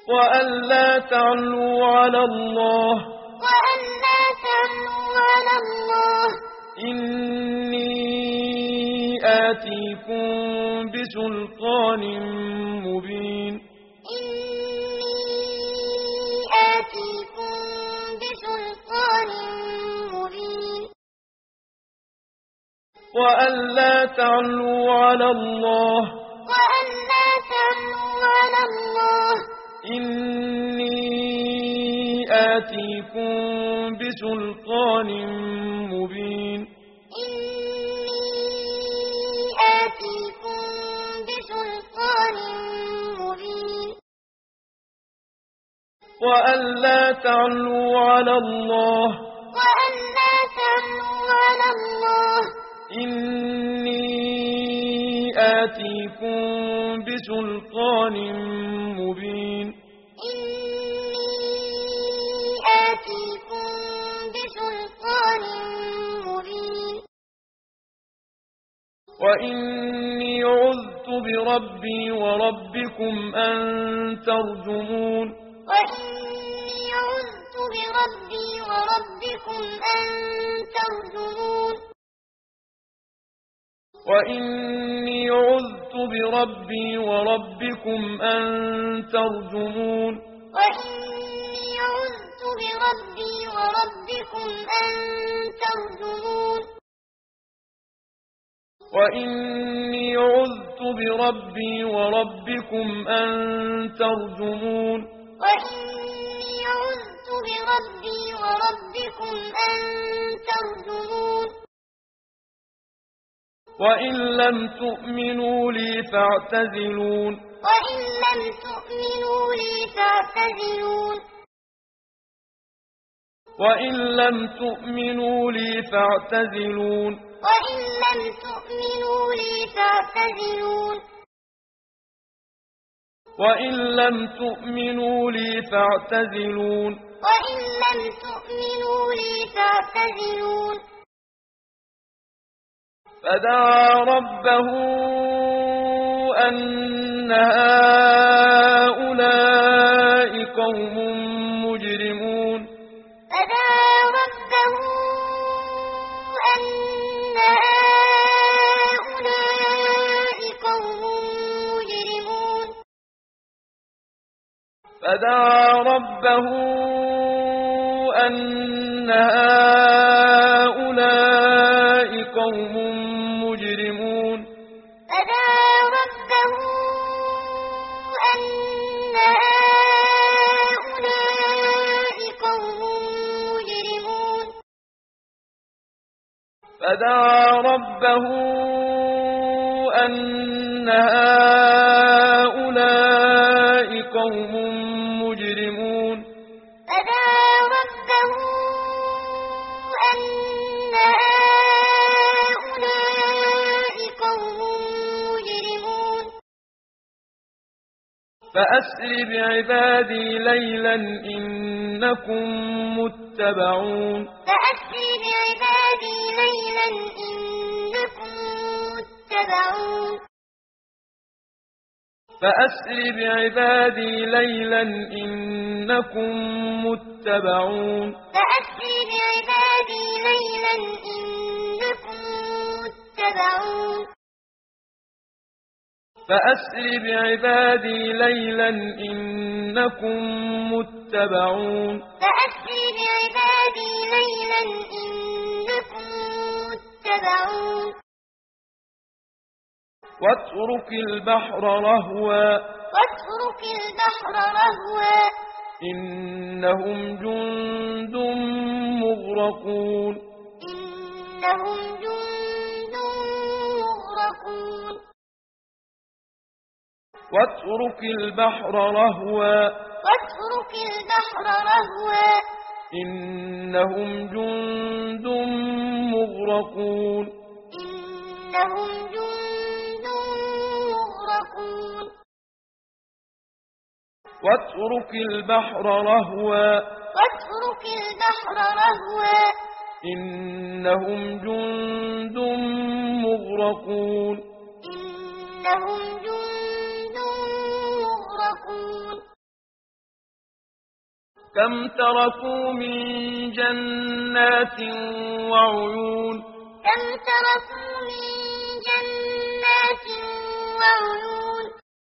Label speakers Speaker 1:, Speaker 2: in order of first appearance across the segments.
Speaker 1: وألا تعلوا على الله إني آتيكم بسلطان مبين وألا تعلوا على الله إني آتيكم بسلطان مبين وألا تعلوا على الله إني آتيكم بسلطان مبين وإني عذت بربي وربكم أن ترجمون وإني عذت بربي وربكم أن ترجمون وإني عذت بربي وربكم أن ترجمون وإن لم تؤمنوا لي فاعتزلون وإن لم تؤمنوا لي فاعتزلون وإن لم تؤمنوا لي فاعتزلون فدعا ربه أن هؤلاء قوم مجرمون فدعا ربه أن هؤلاء قوم مجرمون فدعا ربه أن هؤلاء قوم مجرمون فأسر بعبادي ليلا إنكم متبعون فأسر بعبادي ليلا إنكم متبعون فأسر بعبادي ليلا إنكم متبعون واترك البحر رهوا إنهم جند مغرقون واترك البحر رهوا إنهم جند مغرقون واترك البحر رهوا إنهم جند مغرقون كم تركوا من جنات وعيون
Speaker 2: كم تركوا من جنات وعيون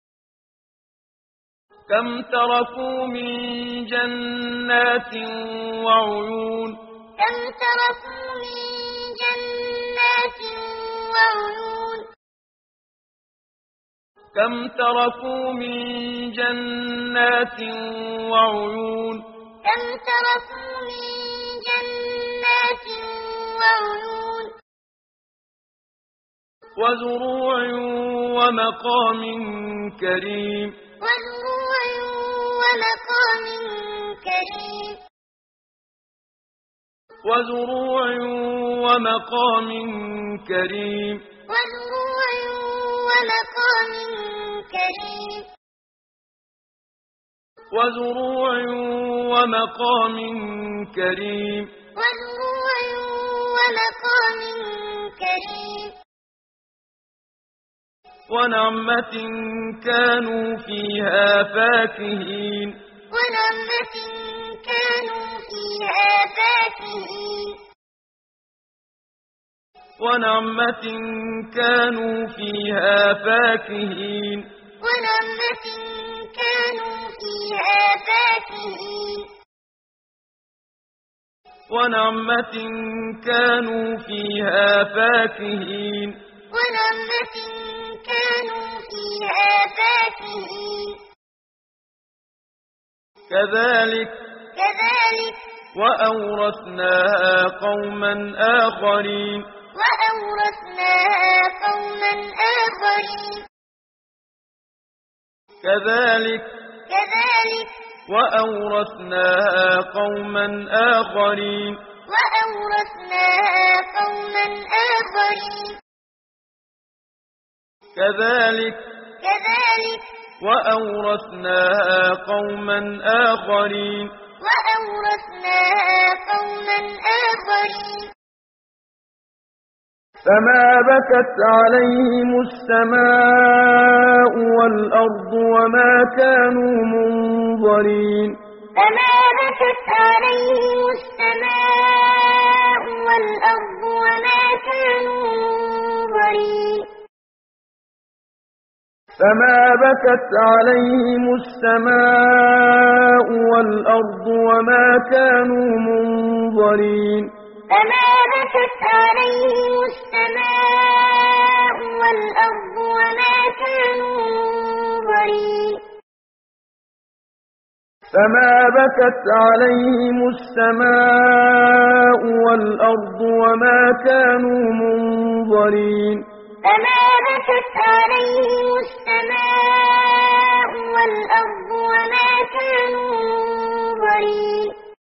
Speaker 1: كم تركوا من جنات وعيون
Speaker 2: كم تركوا من جنات وعيون
Speaker 1: كم تركوا من جنات وعيون
Speaker 2: كم تركوا من جنات وعيون
Speaker 1: وزروع ومقام كريم
Speaker 2: وزروع ومقام كريم
Speaker 1: وزروع ومقام كريم
Speaker 2: وزروع ومقام كريم
Speaker 1: وزروع ومقام كريم
Speaker 2: وزروع ومقام كريم
Speaker 1: ونعمة كانوا فيها فاكهين
Speaker 2: ونعمة كانوا فيها فاكهين
Speaker 1: ونعمة كانوا فيها فاكهين
Speaker 2: ونعمة كانوا فيها فاكهين
Speaker 1: ونعمة كانوا فيها فاكهين
Speaker 2: ونعمة كانوا فيها فاكهين
Speaker 1: كذلك وأورثناها قوما آخرين
Speaker 2: وأورثناها قوما آخرين
Speaker 1: كذلك وأورثناها قوما آخرين
Speaker 2: وأورثناها قوما آخرين
Speaker 1: كذلك وأورثناها قوما آخرين
Speaker 2: وأورثناها قوما آخرين
Speaker 1: فما بكت عليهم السماء والأرض وما كانوا منظرين
Speaker 2: فما بكت عليهم السماء والأرض وما كانوا منظرين
Speaker 1: فما بكت عليهم السماء والأرض وما كانوا منظرين
Speaker 2: فما بكت عليهم السماء والأرض وما كانوا منظرين
Speaker 1: فما بكت عليهم السماء والأرض وما كانوا منظرين
Speaker 2: فما بكت عليهم السماء والأرض وما كانوا منظرين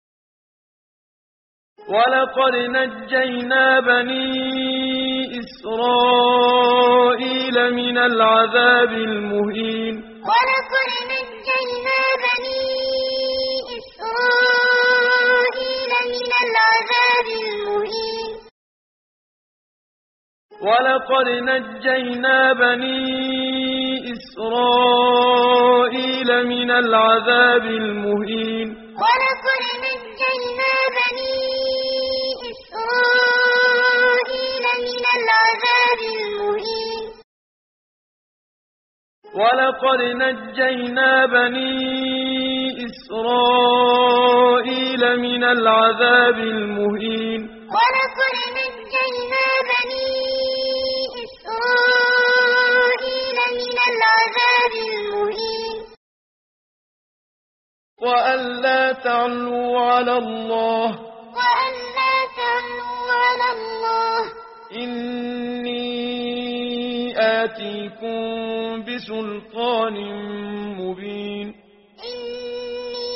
Speaker 1: ولقد نجينا بني إسرائيل من العذاب المهين
Speaker 2: ولقد نجينا بني إسرائيل من العذاب المهين
Speaker 1: ولقد نجينا بني إسرائيل من العذاب المهين
Speaker 2: ولقد نجينا بني إسرائيل من العذاب المهين
Speaker 1: ولقد نجينا بني إسرائيل من العذاب المهين
Speaker 2: ولقد نجينا بني إسرائيل من العذاب المهين
Speaker 1: وألا تعلوا على الله
Speaker 2: وألا تعلوا على الله
Speaker 1: إني آتيكم بسلطان مبين
Speaker 2: إني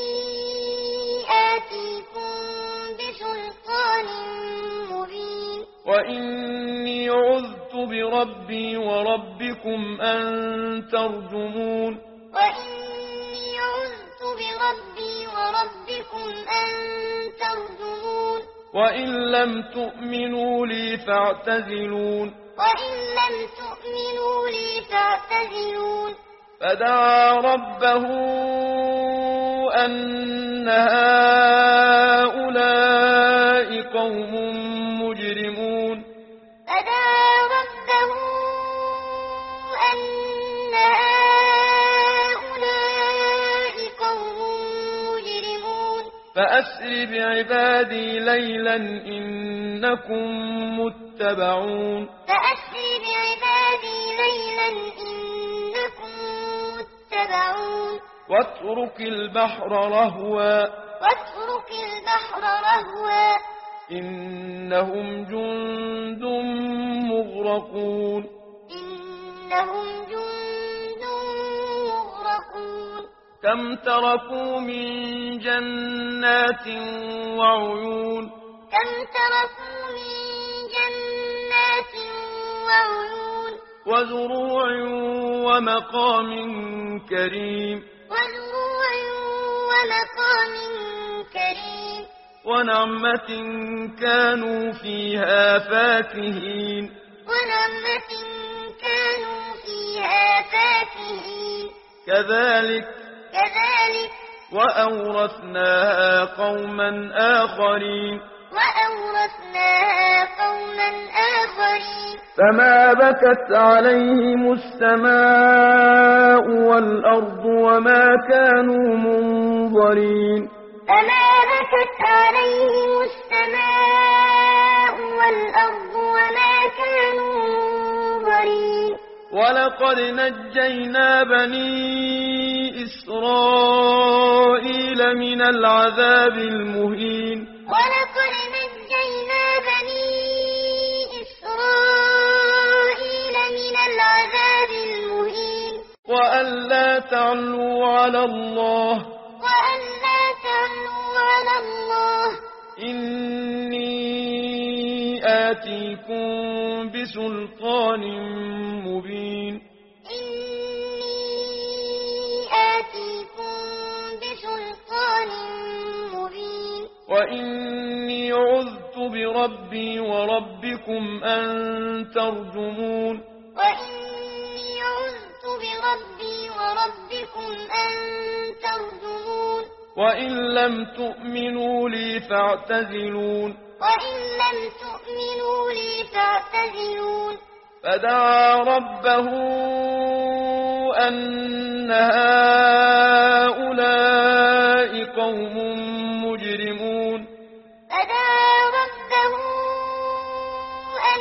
Speaker 2: آتيكم بسلطان مبين
Speaker 1: وإني عذت بربي وربكم أن ترجمون
Speaker 2: وإني عذت بربي وربكم أن ترجمون
Speaker 1: وإن لم تؤمنوا لي فاعتزلون
Speaker 2: وإن لم تؤمنوا لي فاعتزلون
Speaker 1: فدعا ربه أن هؤلاء قوم مجرمون
Speaker 2: فدعا ربه أن هؤلاء قوم مجرمون
Speaker 1: فأسر بعبادي ليلا إنكم متبعون
Speaker 2: فأسر بعبادي ليلا إنكم متبعون
Speaker 1: واترك البحر رهوا
Speaker 2: واترك البحر رهوا
Speaker 1: إنهم جند مغرقون
Speaker 2: إنهم جند مغرقون
Speaker 1: كم تركوا من جنات وعيون
Speaker 2: كم تركوا من جنات وعيون
Speaker 1: وزروع ومقام كريم
Speaker 2: وزروع ومقام كريم
Speaker 1: ونعمة كانوا فيها فاكهين
Speaker 2: ونعمة كانوا فيها فاكهين
Speaker 1: كذلك وأورثناها قوما آخرين
Speaker 2: وأورثناها قوما آخرين
Speaker 1: فما بكت عليهم السماء والأرض وما كانوا منظرين
Speaker 2: فما بكت عليهم السماء والأرض وما كانوا منظرين
Speaker 1: ولقد نجينا بني إسرائيل من العذاب المهين
Speaker 2: ولقد نجينا بني إسرائيل من العذاب المهين
Speaker 1: وألا تعلوا على الله
Speaker 2: وألا تعلوا على الله
Speaker 1: إني آتيكم بسلطان مبين
Speaker 2: إني آتيكم بسلطان مبين
Speaker 1: وإني عذت بربي وربكم أن ترجمون
Speaker 2: وإني عذت بربي وربكم أن ترجمون
Speaker 1: وإن لم تؤمنوا لي فاعتزلون
Speaker 2: وإن لم تؤمنوا لي فاعتزلون
Speaker 1: فدعا ربه أن هؤلاء قوم مجرمون
Speaker 2: فدعا ربه أن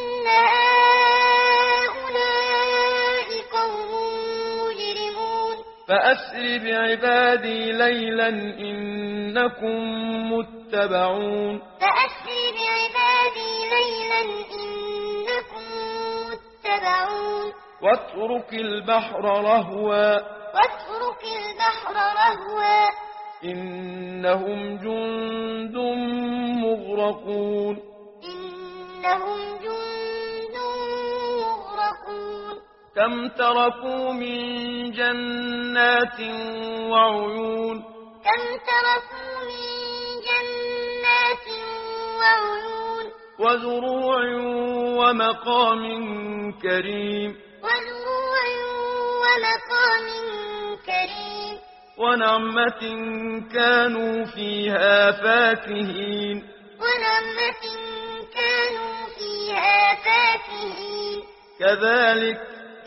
Speaker 2: هؤلاء قوم مجرمون
Speaker 1: فأسر بعبادي ليلا إنكم متبعون
Speaker 2: فأسر بعبادي ليلا إنكم متبعون
Speaker 1: واترك البحر رهوا
Speaker 2: واترك البحر رهوا
Speaker 1: إنهم جند مغرقون
Speaker 2: إنهم جند مغرقون
Speaker 1: كم تركوا من جنات وعيون
Speaker 2: كم تركوا من جنات وعيون
Speaker 1: وزروع ومقام كريم
Speaker 2: وزروع ومقام كريم
Speaker 1: ونعمة كانوا فيها فاكهين
Speaker 2: ونعمة كانوا فيها فاكهين
Speaker 1: كذلك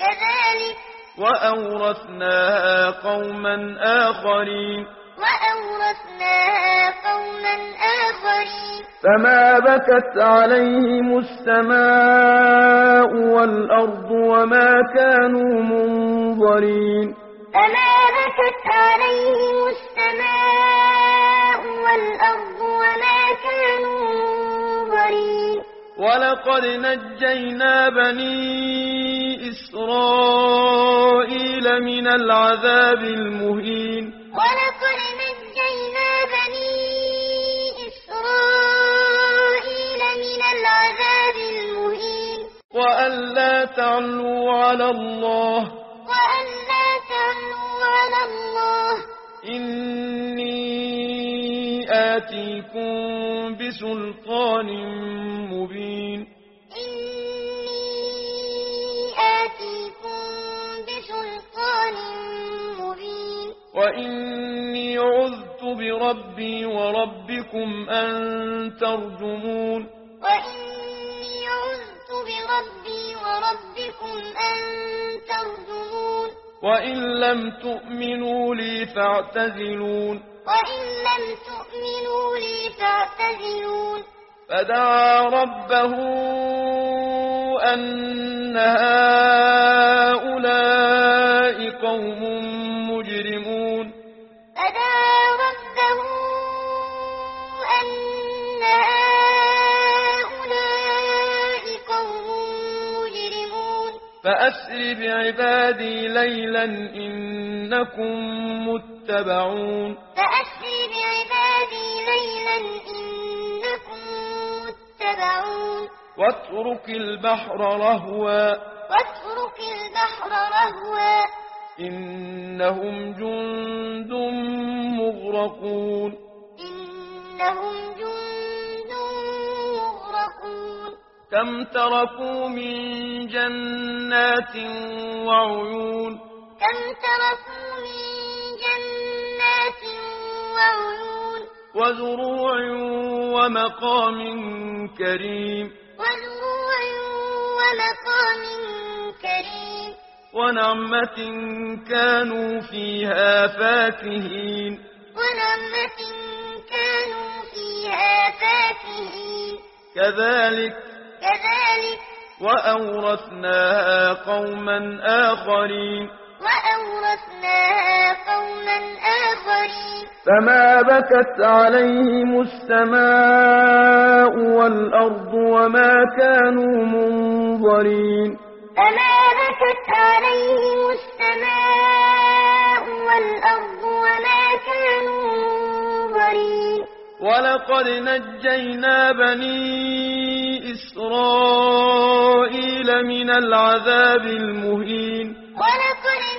Speaker 1: وأورثناها قوما آخرين
Speaker 2: وأورثناها قوما آخرين
Speaker 1: فما بكت عليهم السماء والأرض وما كانوا منظرين
Speaker 2: فما بكت عليهم السماء والأرض وما كانوا منظرين
Speaker 1: ولقد نجينا بني إسرائيل من العذاب المهين
Speaker 2: ولقد نجينا بني إسرائيل من العذاب المهين
Speaker 1: وألا تعلوا على الله
Speaker 2: وألا تعلوا على الله
Speaker 1: إني آتيكم بسلطان مبين
Speaker 2: إني آتيكم بسلطان مبين
Speaker 1: وإني بربي وربكم أن ترجمون
Speaker 2: وإني عذت بربي وربكم أن ترجمون
Speaker 1: وإن لم تؤمنوا لي فاعتزلون
Speaker 2: وإن لم تؤمنوا لي فاعتزلون
Speaker 1: فدعا ربه أن هؤلاء قوم مجرمون
Speaker 2: فدعا ربه أن هؤلاء قوم مجرمون
Speaker 1: فأسر بعبادي ليلا إنكم متبعون
Speaker 2: فأسر بعبادي ليلا إنكم متبعون
Speaker 1: واترك البحر رهوا
Speaker 2: واترك البحر رهوا
Speaker 1: إنهم جند مغرقون
Speaker 2: إنهم جند مغرقون
Speaker 1: كم تركوا من جنات وعيون
Speaker 2: كم تركوا من جنات وعيون
Speaker 1: وزروع ومقام كريم
Speaker 2: وزروع ومقام كريم
Speaker 1: ونعمة كانوا فيها فاكهين
Speaker 2: ونعمة كانوا فيها فاكهين
Speaker 1: كذلك وأورثناها قوما آخرين
Speaker 2: وأورثناها قوما آخرين
Speaker 1: فما بكت عليهم السماء والأرض وما كانوا منظرين
Speaker 2: فما بكت عليهم السماء والأرض وما كانوا منظرين
Speaker 1: ولقد نجينا بني إسرائيل من العذاب المهين
Speaker 2: ولقد